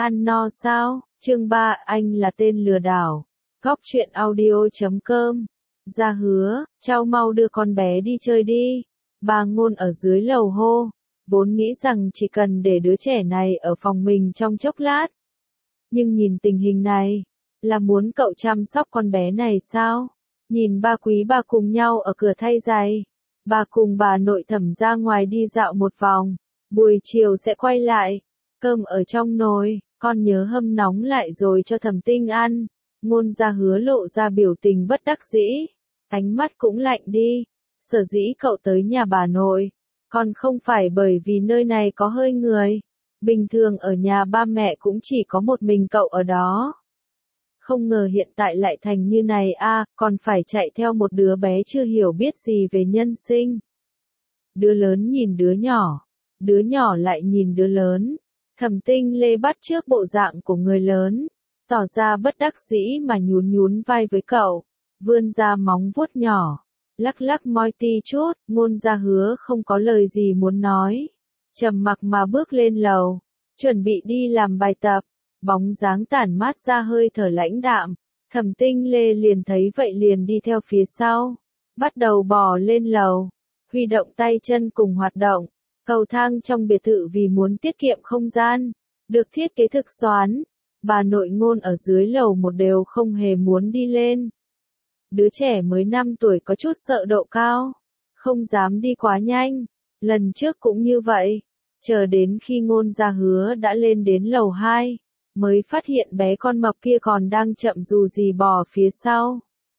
Ăn no sao? Chương 3, anh là tên lừa đảo. Góc truyện audio.com. Ra hứa, cháu mau đưa con bé đi chơi đi. Bà Ngôn ở dưới lầu hô, vốn nghĩ rằng chỉ cần để đứa trẻ này ở phòng mình trong chốc lát. Nhưng nhìn tình hình này, là muốn cậu chăm sóc con bé này sao? Nhìn ba quý bà cùng nhau ở cửa thay giày. Bà cùng bà nội Thẩm ra ngoài đi dạo một vòng, buổi chiều sẽ quay lại. Cơm ở trong nồi, con nhớ hâm nóng lại rồi cho Thẩm Tinh ăn. Ngôn Ra Hứa lộ ra biểu tình bất đắc dĩ, ánh mắt cũng lạnh đi. Sở dĩ cậu tới nhà bà nội, còn không phải bởi vì nơi này có hơi người. Bình thường ở nhà ba mẹ cũng chỉ có một mình cậu ở đó. Không ngờ hiện tại lại thành như này còn phải chạy theo một đứa bé chưa hiểu biết gì về nhân sinh. Đứa lớn nhìn đứa nhỏ lại nhìn đứa lớn. Thẩm Tinh Lê bắt chước bộ dạng của người lớn, tỏ ra bất đắc dĩ mà nhún vai với cậu, vươn ra móng vuốt nhỏ, lắc lắc moi ti chút. Ngôn Ra Hứa không có lời gì muốn nói, trầm mặc mà bước lên lầu, chuẩn bị đi làm bài tập. Bóng dáng tản mát ra hơi thở lãnh đạm, Thẩm Tinh Lê liền thấy vậy liền đi theo phía sau, bắt đầu bò lên lầu, huy động tay chân cùng hoạt động. Cầu thang trong biệt thự vì muốn tiết kiệm không gian, được thiết kế thực xoắn. Bà nội Ngôn ở dưới lầu một đều không hề muốn đi lên. Đứa trẻ mới 5 tuổi có chút sợ độ cao, không dám đi quá nhanh. Lần trước cũng như vậy, chờ đến khi Ngôn Ra Hứa đã lên đến lầu 2, mới phát hiện bé con mập kia còn đang chậm dù gì bò phía sau.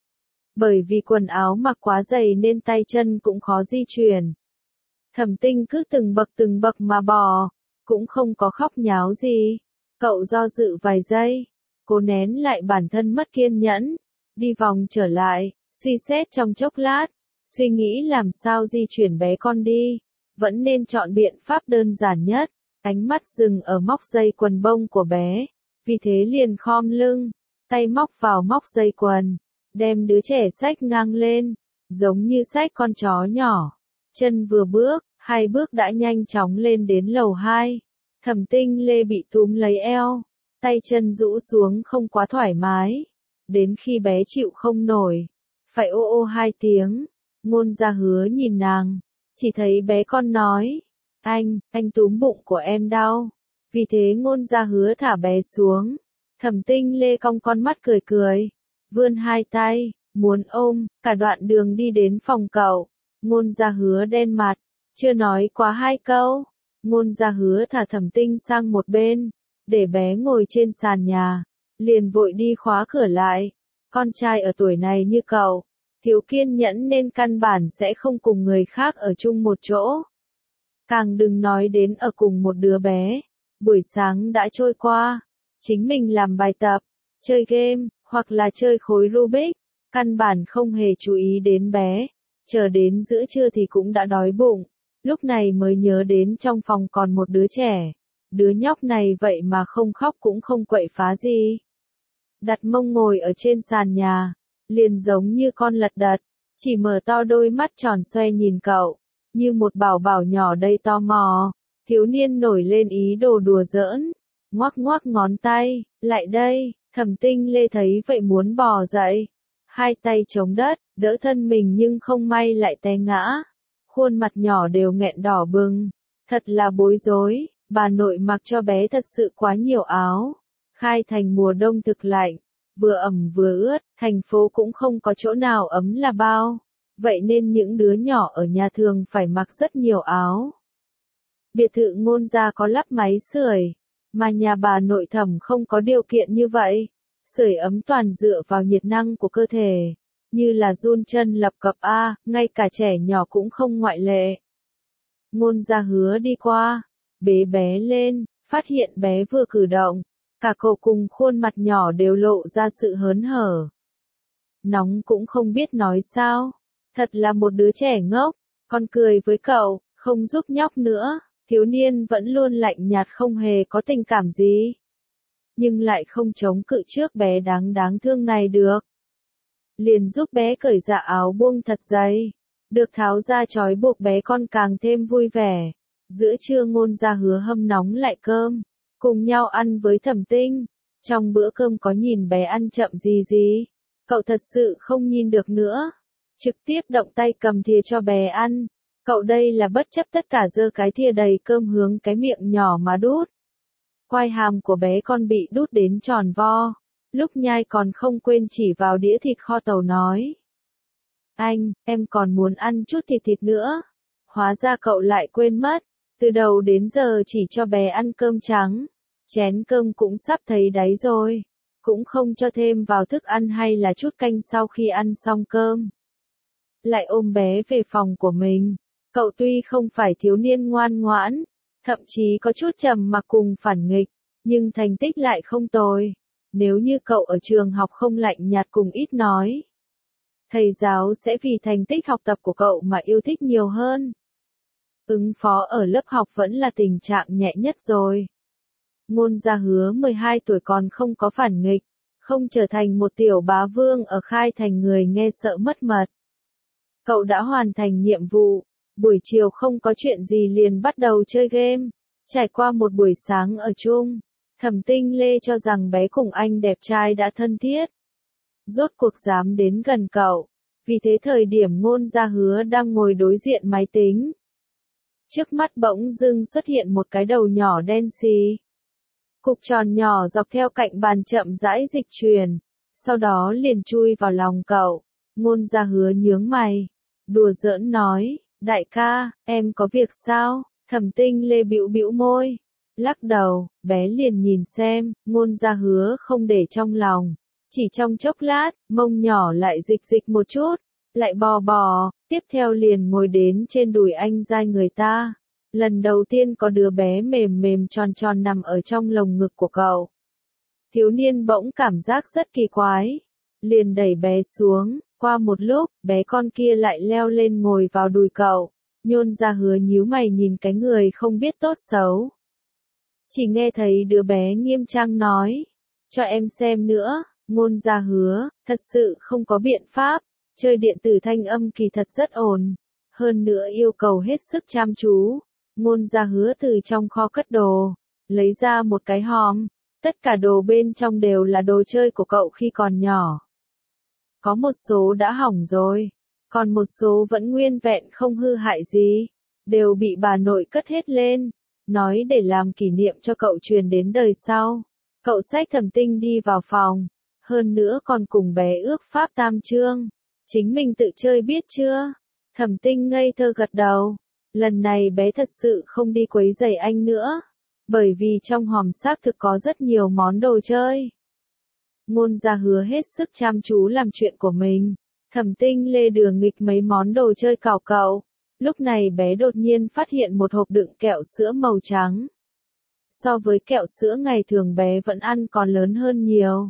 Bởi vì quần áo mặc quá dày nên tay chân cũng khó di chuyển. Thẩm Tinh cứ từng bậc mà bò, cũng không có khóc nháo gì. Cậu do dự vài giây, cố nén lại bản thân mất kiên nhẫn, đi vòng trở lại, suy xét trong chốc lát, suy nghĩ làm sao di chuyển bé con đi, vẫn nên chọn biện pháp đơn giản nhất. Ánh mắt dừng ở móc dây quần bông của bé, vì thế liền khom lưng, tay móc vào móc dây quần, đem đứa trẻ xách ngang lên, giống như xách con chó nhỏ. Chân vừa bước, 2 bước đã nhanh chóng lên đến lầu 2. Thẩm Tinh Lê bị túm lấy eo, tay chân rũ xuống không quá thoải mái. Đến khi bé chịu không nổi, phải ô 2 tiếng, Ngôn Ra Hứa nhìn nàng, chỉ thấy bé con nói, anh túm bụng của em đau. Vì thế Ngôn Ra Hứa thả bé xuống. Thẩm Tinh Lê cong con mắt cười, vươn 2 tay, muốn ôm. Cả đoạn đường đi đến phòng cậu, Ngôn Ra Hứa đen mặt, chưa nói quá 2 câu. Ngôn Ra Hứa thả Thẩm Tinh sang một bên, để bé ngồi trên sàn nhà, liền vội đi khóa cửa lại. Con trai ở tuổi này như cậu, thiếu kiên nhẫn nên căn bản sẽ không cùng người khác ở chung một chỗ. Càng đừng nói đến ở cùng một đứa bé. Buổi sáng đã trôi qua, chính mình làm bài tập, chơi game, hoặc là chơi khối Rubik, căn bản không hề chú ý đến bé. Chờ đến giữa trưa thì cũng đã đói bụng, lúc này mới nhớ đến trong phòng còn một đứa trẻ. Đứa nhóc này vậy mà không khóc cũng không quậy phá gì. Đặt mông ngồi ở trên sàn nhà, liền giống như con lật đật, chỉ mở to đôi mắt tròn xoe nhìn cậu, như một bảo bảo nhỏ đầy tò mò. Thiếu niên nổi lên ý đồ đùa giỡn, ngoắc ngón tay, lại đây. Thẩm Tinh Lê thấy vậy muốn bò dậy, 2 tay chống đất, đỡ thân mình nhưng không may lại té ngã. Khuôn mặt nhỏ đều nghẹn đỏ bừng, thật là bối rối. Bà nội mặc cho bé thật sự quá nhiều áo. Khai thành mùa đông thực lạnh, vừa ẩm vừa ướt, thành phố cũng không có chỗ nào ấm là bao. Vậy nên những đứa nhỏ ở nhà thường phải mặc rất nhiều áo. Biệt thự Ngôn Ra có lắp máy sưởi, mà nhà bà nội Thẩm không có điều kiện như vậy. Sưởi ấm toàn dựa vào nhiệt năng của cơ thể, như là run chân lập cập ngay cả trẻ nhỏ cũng không ngoại lệ. Ngôn Ra Hứa đi qua, bế bé lên, phát hiện bé vừa cử động, cả cổ cùng khuôn mặt nhỏ đều lộ ra sự hớn hở. Nóng cũng không biết nói sao, thật là một đứa trẻ ngốc. Con cười với cậu, không giúp nhóc nữa. Thiếu niên vẫn luôn lạnh nhạt không hề có tình cảm gì, nhưng lại không chống cự trước bé đáng thương này được. Liền giúp bé cởi dạ áo buông thật dày, được tháo ra trói buộc bé con càng thêm vui vẻ. Giữa trưa Ngôn Ra Hứa hâm nóng lại cơm, cùng nhau ăn với Thẩm Tinh. Trong bữa cơm có nhìn bé ăn chậm gì, cậu thật sự không nhìn được nữa. Trực tiếp động tay cầm thìa cho bé ăn. Cậu đây là bất chấp tất cả giơ cái thìa đầy cơm hướng cái miệng nhỏ mà đút. Quai hàm của bé con bị đút đến tròn vo. Lúc nhai còn không quên chỉ vào đĩa thịt kho tàu nói. Anh, em còn muốn ăn chút thịt nữa. Hóa ra cậu lại quên mất. Từ đầu đến giờ chỉ cho bé ăn cơm trắng. Chén cơm cũng sắp thấy đáy rồi. Cũng không cho thêm vào thức ăn hay là chút canh sau khi ăn xong cơm. Lại ôm bé về phòng của mình. Cậu tuy không phải thiếu niên ngoan ngoãn, thậm chí có chút trầm mặc cùng phản nghịch, nhưng thành tích lại không tồi. Nếu như cậu ở trường học không lạnh nhạt cùng ít nói, thầy giáo sẽ vì thành tích học tập của cậu mà yêu thích nhiều hơn. Ứng phó ở lớp học vẫn là tình trạng nhẹ nhất rồi. Ngôn Gia Hứa 12 tuổi còn không có phản nghịch, không trở thành một tiểu bá vương ở Khai Thành người nghe sợ mất mật. Cậu đã hoàn thành nhiệm vụ, buổi chiều không có chuyện gì liền bắt đầu chơi game. Trải qua một buổi sáng ở chung, Thẩm Tinh Lê cho rằng bé cùng anh đẹp trai đã thân thiết. Rốt cuộc dám đến gần cậu, vì thế thời điểm Ngôn Gia Hứa đang ngồi đối diện máy tính. Trước mắt bỗng dưng xuất hiện một cái đầu nhỏ đen xì. Cục tròn nhỏ dọc theo cạnh bàn chậm rãi dịch chuyển, sau đó liền chui vào lòng cậu. Ngôn Gia Hứa nhướng mày, đùa giỡn nói, đại ca, em có việc sao? Thẩm Tinh Lê bĩu bĩu môi, lắc đầu, bé liền nhìn xem. Ngôn Gia Hứa không để trong lòng, chỉ trong chốc lát, mông nhỏ lại dịch dịch một chút, lại bò bò, tiếp theo liền ngồi đến trên đùi anh giai người ta. Lần đầu tiên có đứa bé mềm mềm tròn tròn nằm ở trong lồng ngực của cậu. Thiếu niên bỗng cảm giác rất kỳ quái, liền đẩy bé xuống. Qua một lúc, bé con kia lại leo lên ngồi vào đùi cậu. Ngôn Gia Hứa nhíu mày nhìn cái người không biết tốt xấu. Chỉ nghe thấy đứa bé nghiêm trang nói, cho em xem nữa. Ngôn Gia Hứa, thật sự không có biện pháp, chơi điện tử thanh âm kỳ thật rất ồn, hơn nữa yêu cầu hết sức chăm chú. Ngôn Gia Hứa từ trong kho cất đồ, lấy ra một cái hòm, tất cả đồ bên trong đều là đồ chơi của cậu khi còn nhỏ. Có một số đã hỏng rồi, còn một số vẫn nguyên vẹn không hư hại gì, đều bị bà nội cất hết lên, nói để làm kỷ niệm cho cậu truyền đến đời sau. Cậu xách Thẩm Tinh đi vào phòng, hơn nữa còn cùng bé ước pháp tam chương, chính mình tự chơi biết chưa? Thẩm Tinh ngây thơ gật đầu, lần này bé thật sự không đi quấy rầy anh nữa, bởi vì trong hòm xác thực có rất nhiều món đồ chơi. Ngôn Gia Hứa hết sức chăm chú làm chuyện của mình. Thẩm Tinh Lê đưa nghịch mấy món đồ chơi cào cậu. Lúc này bé đột nhiên phát hiện một hộp đựng kẹo sữa màu trắng. So với kẹo sữa ngày thường bé vẫn ăn còn lớn hơn nhiều.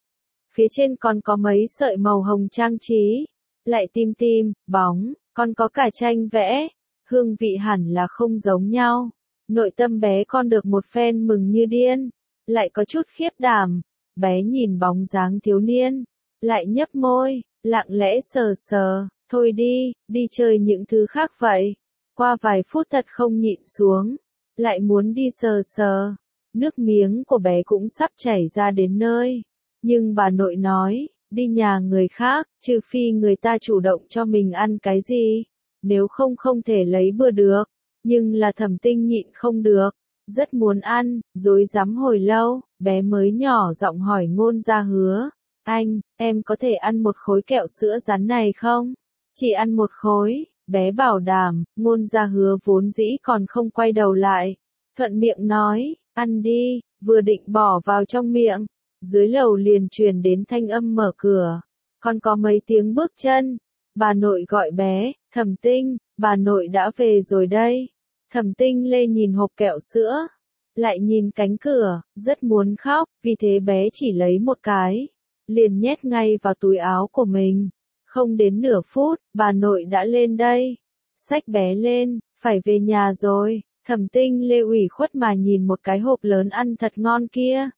Phía trên còn có mấy sợi màu hồng trang trí, lại tim tim, bóng, còn có cả tranh vẽ. Hương vị hẳn là không giống nhau. Nội tâm bé con được một phen mừng như điên, lại có chút khiếp đảm. Bé nhìn bóng dáng thiếu niên, lại nhấp môi, lặng lẽ sờ sờ, thôi đi chơi những thứ khác vậy. Qua vài phút thật không nhịn xuống, lại muốn đi sờ sờ. Nước miếng của bé cũng sắp chảy ra đến nơi. Nhưng bà nội nói, đi nhà người khác, trừ phi người ta chủ động cho mình ăn cái gì, nếu không không thể lấy bừa được. Nhưng là Thẩm Tinh nhịn không được, rất muốn ăn, rối rắm hồi lâu, bé mới nhỏ giọng hỏi Ngôn Gia Hứa, anh, em có thể ăn một khối kẹo sữa rắn này không? Chỉ ăn một khối, bé bảo đảm. Ngôn Gia Hứa vốn dĩ còn không quay đầu lại, thuận miệng nói, ăn đi. Vừa định bỏ vào trong miệng, dưới lầu liền truyền đến thanh âm mở cửa, còn có mấy tiếng bước chân. Bà nội gọi bé, Thẩm Tinh, bà nội đã về rồi đây. Thẩm Tinh Lê nhìn hộp kẹo sữa, lại nhìn cánh cửa, rất muốn khóc, vì thế bé chỉ lấy một cái, liền nhét ngay vào túi áo của mình. Không đến nửa phút, bà nội đã lên đây, xách bé lên, phải về nhà rồi. Thẩm Tinh Lê ủy khuất mà nhìn một cái hộp lớn ăn thật ngon kia.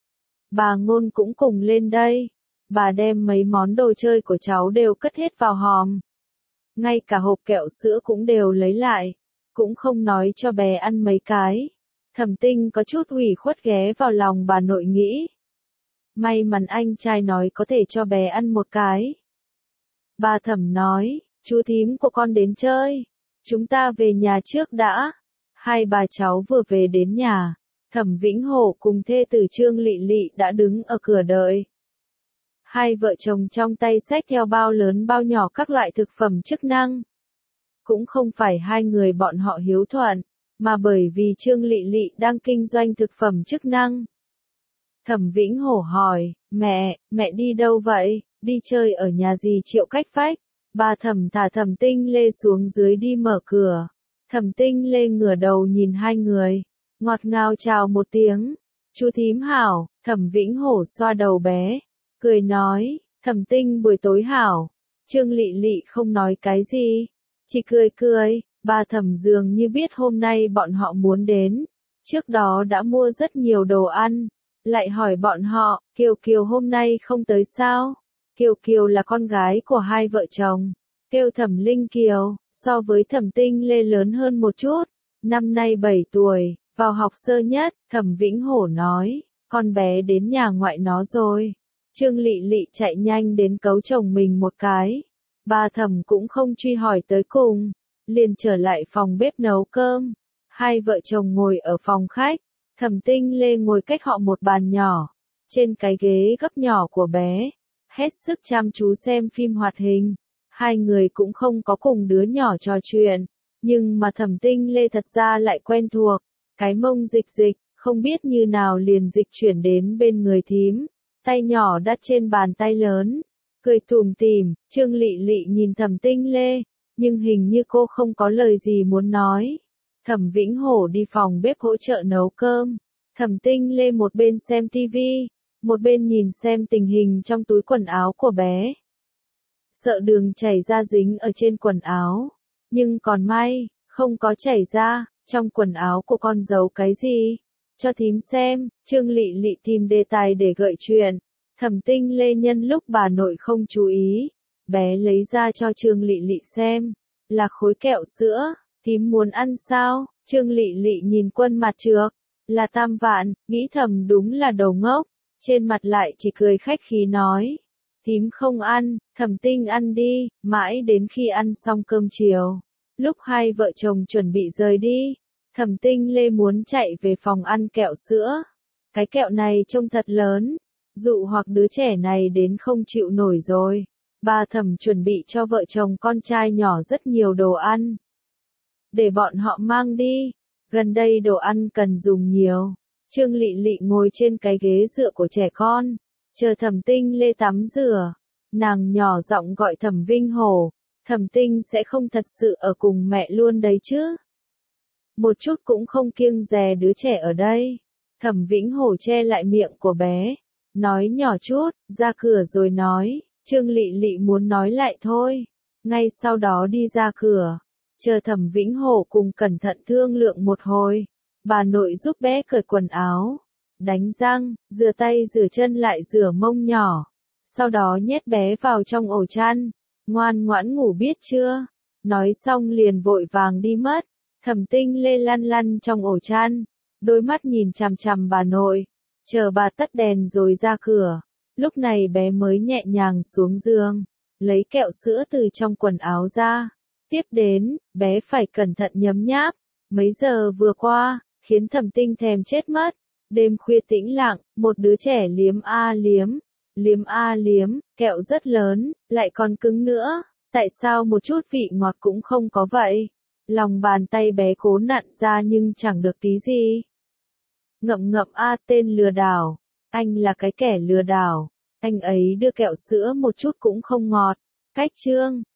Bà Ngôn cũng cùng lên đây, bà đem mấy món đồ chơi của cháu đều cất hết vào hòm. Ngay cả hộp kẹo sữa cũng đều lấy lại, cũng không nói cho bé ăn mấy cái. Thẩm Tinh có chút ủy khuất ghé vào lòng bà nội nghĩ. May mắn anh trai nói có thể cho bé ăn một cái. Bà Thẩm nói, chú thím của con đến chơi. Chúng ta về nhà trước đã. Hai bà cháu vừa về đến nhà. Thẩm Vĩnh Hổ cùng thê tử Trương Lị Lị đã đứng ở cửa đợi. Hai vợ chồng trong tay xách theo bao lớn bao nhỏ các loại thực phẩm chức năng. Cũng không phải hai người bọn họ hiếu thuận, mà bởi vì Trương Lị Lị đang kinh doanh thực phẩm chức năng. Thẩm Vĩnh Hổ hỏi, mẹ đi đâu vậy? Đi chơi ở nhà dì Triệu Cách Phách. Bà Thẩm thả Thẩm Tinh Lê xuống dưới đi mở cửa. Thẩm Tinh Lê ngửa đầu nhìn hai người, ngọt ngào chào một tiếng. Chú thím hảo. Thẩm Vĩnh Hổ xoa đầu bé, cười nói, Thẩm Tinh buổi tối hảo. Trương Lị Lị không nói cái gì, chỉ cười cười. Bà Thẩm dường như biết hôm nay bọn họ muốn đến, trước đó đã mua rất nhiều đồ ăn, lại hỏi bọn họ, Kiều Kiều hôm nay không tới sao? Kiều Kiều là con gái của hai vợ chồng, kêu Thẩm Linh Kiều, so với Thẩm Tinh Lê lớn hơn một chút, năm nay 7 tuổi, vào học sơ nhất. Thẩm Vĩnh Hổ nói, con bé đến nhà ngoại nó rồi. Trương Lị Lị chạy nhanh đến cấu chồng mình một cái. Bà Thẩm cũng không truy hỏi tới cùng, liền trở lại phòng bếp nấu cơm. Hai vợ chồng ngồi ở phòng khách, Thẩm Tinh Lê ngồi cách họ một bàn nhỏ, trên cái ghế gấp nhỏ của bé, hết sức chăm chú xem phim hoạt hình. Hai người cũng không có cùng đứa nhỏ trò chuyện, nhưng mà Thẩm Tinh Lê thật ra lại quen thuộc, cái mông dịch dịch, không biết như nào liền dịch chuyển đến bên người thím, tay nhỏ đặt trên bàn tay lớn, cười tủm tỉm. Trương Lị Lị nhìn Thẩm Tinh Lê, nhưng hình như cô không có lời gì muốn nói. Thẩm Vĩnh Hổ đi phòng bếp hỗ trợ nấu cơm. Thẩm Tinh Lê một bên xem tivi, một bên nhìn xem tình hình trong túi quần áo của bé. Sợ đường chảy ra dính ở trên quần áo, nhưng còn may, không có chảy ra. Trong quần áo của con giấu cái gì? Cho thím xem. Trương Lị Lị tìm đề tài để gợi chuyện. Thẩm Tinh Lê nhân lúc bà nội không chú ý, bé lấy ra cho Trương Lị Lị xem, là khối kẹo sữa. Thím muốn ăn sao? Trương Lị Lị nhìn quân mặt trược, là Tam Vạn, nghĩ thầm đúng là đồ ngốc, trên mặt lại chỉ cười khách khí nói, thím không ăn. Thẩm Tinh ăn đi. Mãi đến khi ăn xong cơm chiều, lúc hai vợ chồng chuẩn bị rời đi, Thẩm Tinh Lê muốn chạy về phòng ăn kẹo sữa. Cái kẹo này trông thật lớn, dụ hoặc đứa trẻ này đến không chịu nổi rồi. Bà Thẩm chuẩn bị cho vợ chồng con trai nhỏ rất nhiều đồ ăn, để bọn họ mang đi. Gần đây đồ ăn cần dùng nhiều. Trương Lị Lị ngồi trên cái ghế dựa của trẻ con, chờ Thẩm Tinh Lê tắm rửa. Nàng nhỏ giọng gọi Thẩm Vinh Hổ, Thẩm Tinh sẽ không thật sự ở cùng mẹ luôn đấy chứ? Một chút cũng không kiêng dè đứa trẻ ở đây. Thẩm Vĩnh Hổ che lại miệng của bé, nói nhỏ chút, ra cửa rồi nói. Trương Lị Lị muốn nói lại thôi, ngay sau đó đi ra cửa, chờ Thẩm Vĩnh Hổ cùng cẩn thận thương lượng một hồi. Bà nội giúp bé cởi quần áo, đánh răng, rửa tay rửa chân lại rửa mông nhỏ, sau đó nhét bé vào trong ổ chăn, ngoan ngoãn ngủ biết chưa? Nói xong liền vội vàng đi mất. Thẩm Tinh Lê lăn lăn trong ổ chăn, đôi mắt nhìn chằm chằm bà nội, chờ bà tắt đèn rồi ra cửa. Lúc này bé mới nhẹ nhàng xuống giường, lấy kẹo sữa từ trong quần áo ra. Tiếp đến, bé phải cẩn thận nhấm nháp. Mấy giờ vừa qua, khiến Thẩm Tinh thèm chết mất. Đêm khuya tĩnh lặng, một đứa trẻ liếm a liếm, kẹo rất lớn, lại còn cứng nữa. Tại sao một chút vị ngọt cũng không có vậy? Lòng bàn tay bé cố nặn ra nhưng chẳng được tí gì. Ngậm ngậm a, tên lừa đảo. Anh là cái kẻ lừa đảo. Anh ấy đưa kẹo sữa một chút cũng không ngọt. Cách chương